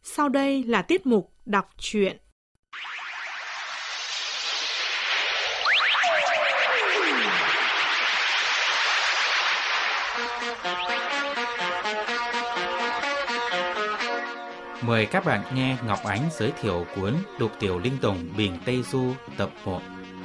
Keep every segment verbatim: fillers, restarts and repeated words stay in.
Sau đây là tiết mục đọc truyện. Mời các bạn nghe Ngọc Ánh giới thiệu cuốn Lục Tiểu Linh Tùng Bình Tây Du tập một.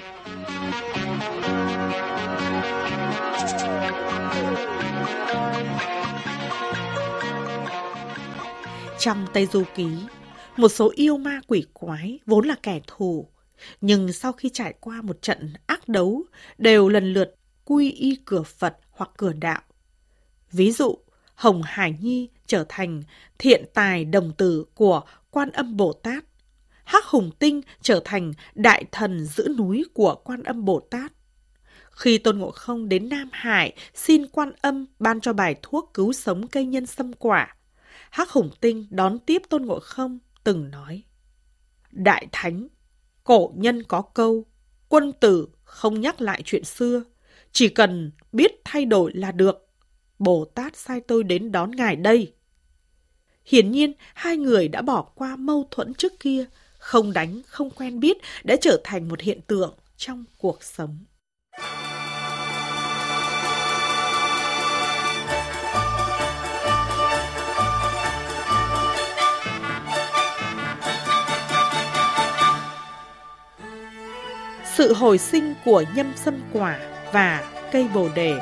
Trong Tây Du Ký, một số yêu ma quỷ quái vốn là kẻ thù, nhưng sau khi trải qua một trận ác đấu đều lần lượt quy y cửa Phật hoặc cửa đạo. Ví dụ, Hồng Hải Nhi trở thành thiện tài đồng tử của Quan Âm Bồ Tát, Hắc Hùng Tinh trở thành đại thần giữ núi của Quan Âm Bồ Tát. Khi Tôn Ngộ Không đến Nam Hải xin Quan Âm ban cho bài thuốc cứu sống cây nhân sâm quả, Hắc Hùng Tinh đón tiếp Tôn Ngộ Không từng nói: Đại Thánh, cổ nhân có câu, quân tử không nhắc lại chuyện xưa, chỉ cần biết thay đổi là được. Bồ Tát sai tôi đến đón ngài đây. Hiển nhiên, hai người đã bỏ qua mâu thuẫn trước kia, không đánh, không quen biết đã trở thành một hiện tượng trong cuộc sống. Sự hồi sinh của nhâm sâm quả và cây bồ đề.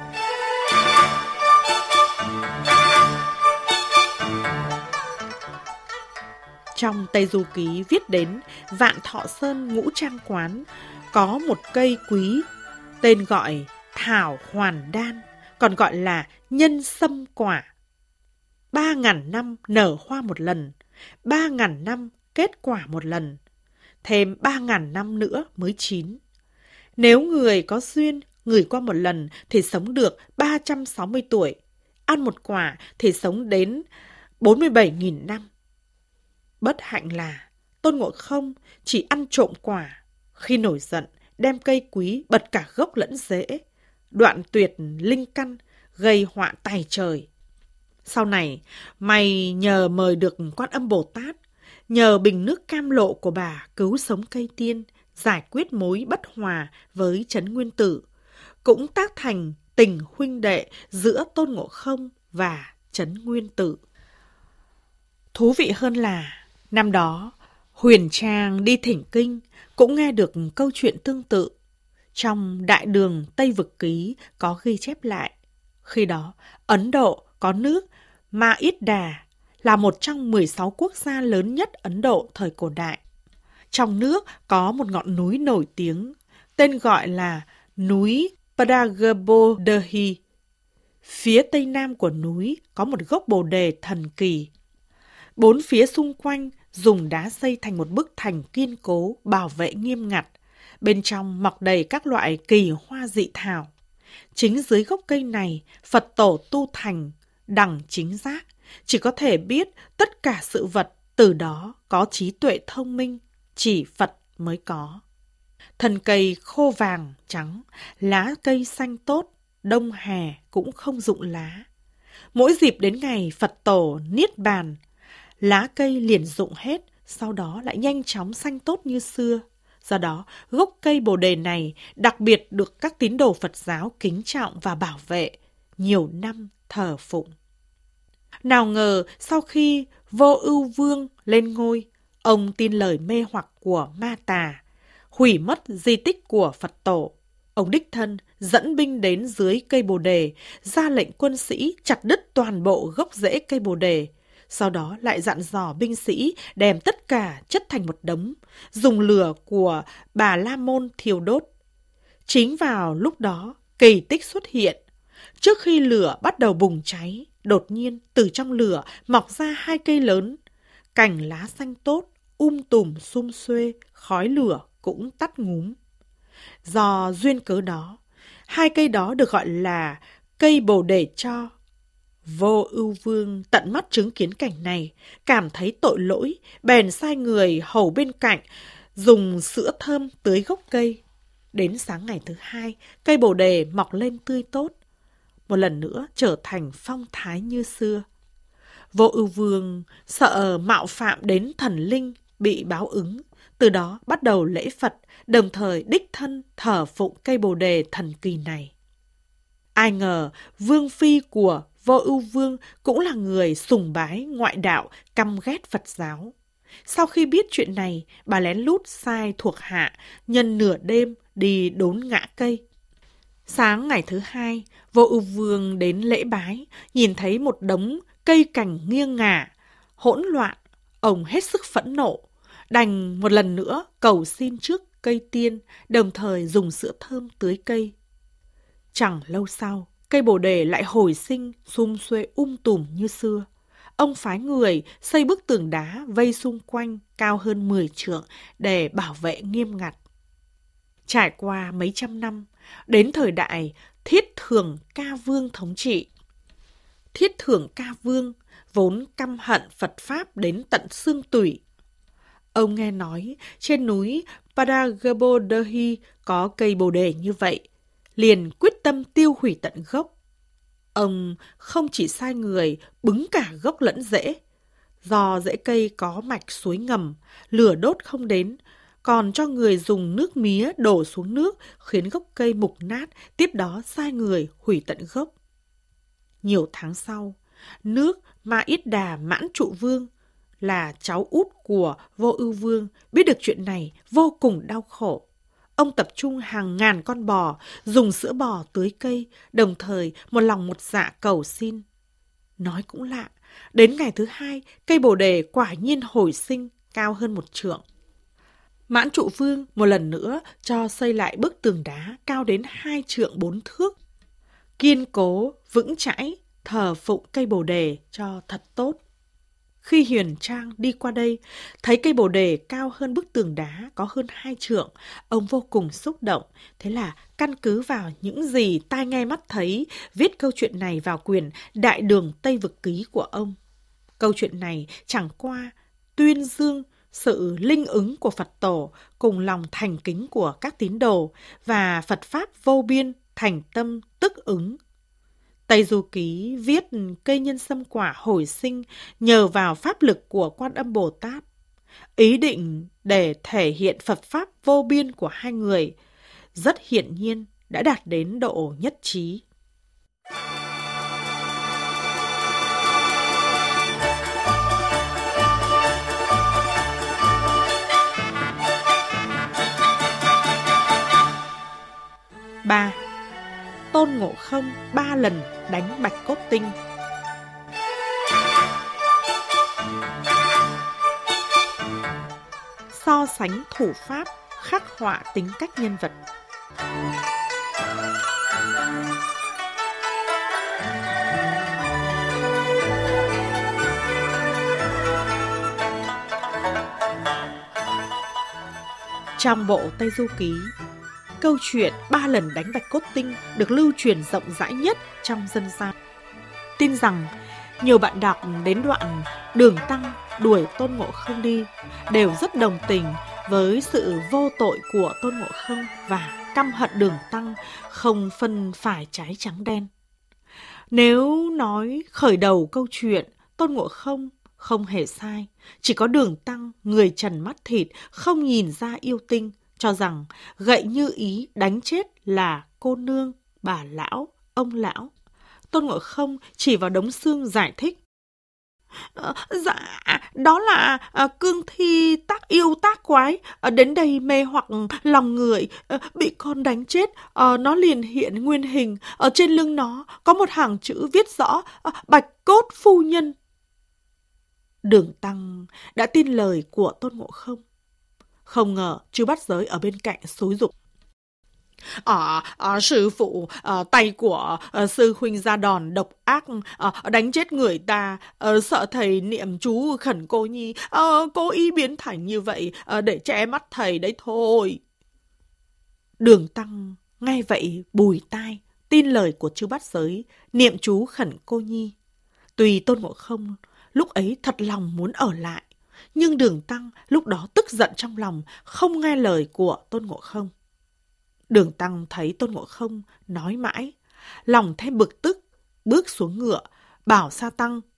Trong Tây Du Ký viết đến Vạn Thọ Sơn Ngũ Trang Quán có một cây quý tên gọi Thảo Hoàn Đan, còn gọi là nhân sâm quả. Ba ngàn năm nở hoa một lần, ba ngàn năm kết quả một lần, thêm ba ngàn năm nữa mới chín. Nếu người có duyên ngửi qua một lần thì sống được ba trăm sáu mươi tuổi, ăn một quả thì sống đến bốn mươi bảy nghìn năm. Bất hạnh là Tôn Ngộ Không chỉ ăn trộm quả, khi nổi giận đem cây quý bật cả gốc lẫn rễ, đoạn tuyệt linh căn, gây họa tày trời. Sau này, mày nhờ mời được Quan Âm Bồ Tát, nhờ bình nước cam lộ của bà cứu sống cây tiên, giải quyết mối bất hòa với Trấn Nguyên Tử, cũng tác thành tình huynh đệ giữa Tôn Ngộ Không và Trấn Nguyên Tử. Thú vị hơn là, năm đó, Huyền Trang đi thỉnh kinh cũng nghe được câu chuyện tương tự. Trong Đại Đường Tây Vực Ký có ghi chép lại, khi đó Ấn Độ có nước Ma Ít Đà là một trong mười sáu quốc gia lớn nhất Ấn Độ thời cổ đại. Trong nước có một ngọn núi nổi tiếng, tên gọi là núi Pragabodhi. Phía tây nam của núi có một gốc bồ đề thần kỳ. Bốn phía xung quanh dùng đá xây thành một bức thành kiên cố, bảo vệ nghiêm ngặt. Bên trong mọc đầy các loại kỳ hoa dị thảo. Chính dưới gốc cây này, Phật tổ tu thành, đẳng chính giác, chỉ có thể biết tất cả sự vật, từ đó có trí tuệ thông minh, chỉ Phật mới có. Thân cây khô vàng, trắng, lá cây xanh tốt, đông hè cũng không rụng lá. Mỗi dịp đến ngày Phật tổ niết bàn, lá cây liền rụng hết, sau đó lại nhanh chóng xanh tốt như xưa. Do đó, gốc cây bồ đề này đặc biệt được các tín đồ Phật giáo kính trọng và bảo vệ, nhiều năm thờ phụng. Nào ngờ, sau khi Vô Ưu Vương lên ngôi, ông tin lời mê hoặc của ma tà, hủy mất di tích của Phật tổ. Ông đích thân dẫn binh đến dưới cây bồ đề, ra lệnh quân sĩ chặt đứt toàn bộ gốc rễ cây bồ đề. Sau đó lại dặn dò binh sĩ đem tất cả chất thành một đống, dùng lửa của Bà La Môn thiêu đốt. Chính vào lúc đó, kỳ tích xuất hiện. Trước khi lửa bắt đầu bùng cháy, đột nhiên từ trong lửa mọc ra hai cây lớn. Cành lá xanh tốt, um tùm sum xuê, khói lửa cũng tắt ngúm. Do duyên cớ đó, hai cây đó được gọi là cây bồ đề cho. Vô Ưu Vương tận mắt chứng kiến cảnh này, cảm thấy tội lỗi, bèn sai người hầu bên cạnh dùng sữa thơm tưới gốc cây. Đến sáng ngày thứ hai, cây bồ đề mọc lên tươi tốt, một lần nữa trở thành phong thái như xưa. Vô Ưu Vương sợ mạo phạm đến thần linh bị báo ứng, từ đó bắt đầu lễ Phật, đồng thời đích thân thờ phụng cây bồ đề thần kỳ này. Ai ngờ vương phi của Vô Ưu Vương cũng là người sùng bái ngoại đạo, căm ghét Phật giáo. Sau khi biết chuyện này, bà lén lút sai thuộc hạ nhân nửa đêm đi đốn ngã cây. Sáng ngày thứ hai, Vô Ưu Vương đến lễ bái, nhìn thấy một đống cây cành nghiêng ngả, hỗn loạn, ông hết sức phẫn nộ, đành một lần nữa cầu xin trước cây tiên, đồng thời dùng sữa thơm tưới cây. Chẳng lâu sau, cây bồ đề lại hồi sinh, sum xuê um tùm như xưa. Ông phái người xây bức tường đá vây xung quanh cao hơn mười trượng để bảo vệ nghiêm ngặt. Trải qua mấy trăm năm, đến thời đại Thiết Thường Ca Vương thống trị. Thiết Thường Ca Vương vốn căm hận Phật Pháp đến tận xương tủy. Ông nghe nói trên núi Padagabodhi có cây bồ đề như vậy, liền quyết tâm tiêu hủy tận gốc. Ông không chỉ sai người bứng cả gốc lẫn rễ, do rễ cây có mạch suối ngầm, lửa đốt không đến, còn cho người dùng nước mía đổ xuống nước khiến gốc cây mục nát, tiếp đó sai người hủy tận gốc. Nhiều tháng sau, nước Ma Yết Đà Mãn Trụ Vương là cháu út của Vô Ưu Vương biết được chuyện này vô cùng đau khổ. Ông tập trung hàng ngàn con bò, dùng sữa bò tưới cây, đồng thời một lòng một dạ cầu xin. Nói cũng lạ, đến ngày thứ hai, cây bồ đề quả nhiên hồi sinh, cao hơn một trượng. Mãn Trụ Vương một lần nữa cho xây lại bức tường đá cao đến hai trượng bốn thước. Kiên cố, vững chãi, thờ phụng cây bồ đề cho thật tốt. Khi Huyền Trang đi qua đây, thấy cây bồ đề cao hơn bức tường đá có hơn hai trượng, ông vô cùng xúc động. Thế là căn cứ vào những gì tai nghe mắt thấy, viết câu chuyện này vào quyển Đại Đường Tây Vực Ký của ông. Câu chuyện này chẳng qua tuyên dương sự linh ứng của Phật Tổ cùng lòng thành kính của các tín đồ và Phật Pháp vô biên, thành tâm tức ứng. Tây Du Ký viết cây nhân sâm quả hồi sinh nhờ vào pháp lực của Quan Âm Bồ Tát. Ý định để thể hiện Phật Pháp vô biên của hai người rất hiển nhiên đã đạt đến độ nhất trí. ba. Tôn Ngộ Không ba lần đánh Bạch Cốt Tinh. So sánh thủ pháp, khắc họa tính cách nhân vật. Trong bộ Tây Du Ký, câu chuyện ba lần đánh Bạch Cốt Tinh được lưu truyền rộng rãi nhất trong dân gian. Tin rằng nhiều bạn đọc đến đoạn Đường Tăng đuổi Tôn Ngộ Không đi đều rất đồng tình với sự vô tội của Tôn Ngộ Không và căm hận Đường Tăng không phân phải trái trắng đen. Nếu nói khởi đầu câu chuyện Tôn Ngộ Không không hề sai, chỉ có Đường Tăng người trần mắt thịt không nhìn ra yêu tinh, cho rằng gậy như ý đánh chết là cô nương, bà lão, ông lão. Tôn Ngộ Không chỉ vào đống xương giải thích. À, dạ, đó là à, cương thi tác yêu tác quái, à, đến đây mê hoặc lòng người, à, bị con đánh chết, à, nó liền hiện nguyên hình, ở trên lưng nó có một hàng chữ viết rõ à, Bạch Cốt Phu Nhân. Đường Tăng đã tin lời của Tôn Ngộ Không. Không ngờ Chư Bát Giới ở bên cạnh xúi giục. À, à, sư phụ, à, tay của à, sư huynh ra đòn độc ác, à, đánh chết người ta, à, sợ thầy niệm chú khẩn cô nhi, à, cố ý biến thành như vậy à, để che mắt thầy đấy thôi. Đường Tăng nghe vậy bùi tai, tin lời của Chư Bát Giới, niệm chú khẩn cô nhi. Tuy Tôn Ngộ Không lúc ấy thật lòng muốn ở lại, nhưng Đường Tăng lúc đó tức giận trong lòng, không nghe lời của Tôn Ngộ Không. Đường Tăng thấy Tôn Ngộ Không nói mãi, lòng thêm bực tức, bước xuống ngựa, bảo Sa Tăng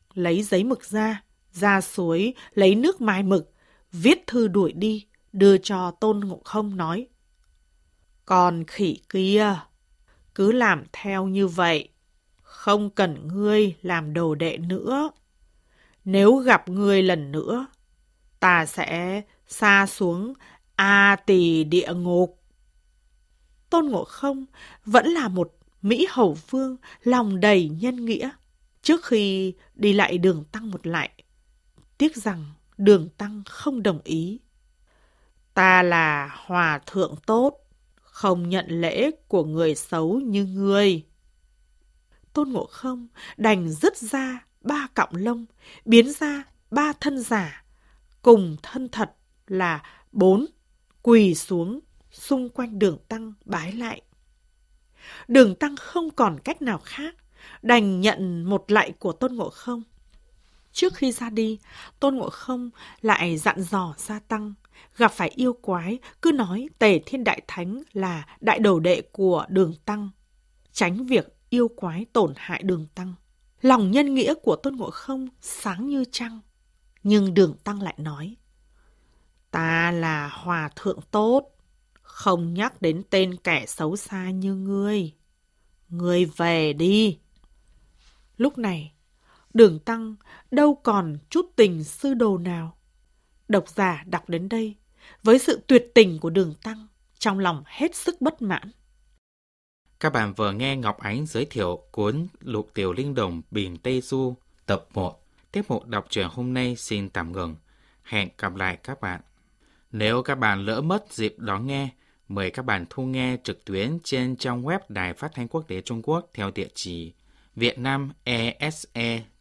lấy giấy mực ra, ra suối lấy nước mài mực, viết thư đuổi đi, đưa cho Tôn Ngộ Không nói: Con khỉ kia, cứ làm theo như vậy, không cần ngươi làm đồ đệ nữa. Nếu gặp ngươi lần nữa, ta sẽ sa xuống A Tỳ địa ngục. Tôn Ngộ Không vẫn là một Mỹ Hầu Vương lòng đầy nhân nghĩa. Trước khi đi lại Đường Tăng một lại, tiếc rằng Đường Tăng không đồng ý. Ta là hòa thượng tốt, không nhận lễ của người xấu như ngươi. Tôn Ngộ Không đành dứt ra ba cọng lông, biến ra ba thân giả, cùng thân thật là bốn, quỳ xuống xung quanh Đường Tăng bái lại. Đường Tăng không còn cách nào khác, đành nhận một lạy của Tôn Ngộ Không. Trước khi ra đi, Tôn Ngộ Không lại dặn dò Gia Tăng, gặp phải yêu quái cứ nói Tề Thiên Đại Thánh là đại đồ đệ của Đường Tăng, tránh việc yêu quái tổn hại Đường Tăng. Lòng nhân nghĩa của Tôn Ngộ Không sáng như trăng, nhưng Đường Tăng lại nói: Ta là hòa thượng tốt, không nhắc đến tên kẻ xấu xa như ngươi. Ngươi về đi. Lúc này, Đường Tăng đâu còn chút tình sư đồ nào. Độc giả đọc đến đây, với sự tuyệt tình của Đường Tăng, trong lòng hết sức bất mãn. Các bạn vừa nghe Ngọc Ánh giới thiệu cuốn Lục Tiểu Linh Đồng Bình Tây Du tập một. Tiếp mục đọc truyện hôm nay xin tạm ngừng. Hẹn gặp lại các bạn. Nếu các bạn lỡ mất dịp đón nghe, mời các bạn thu nghe trực tuyến trên trang web Đài Phát thanh Quốc tế Trung Quốc theo địa chỉ vietnamese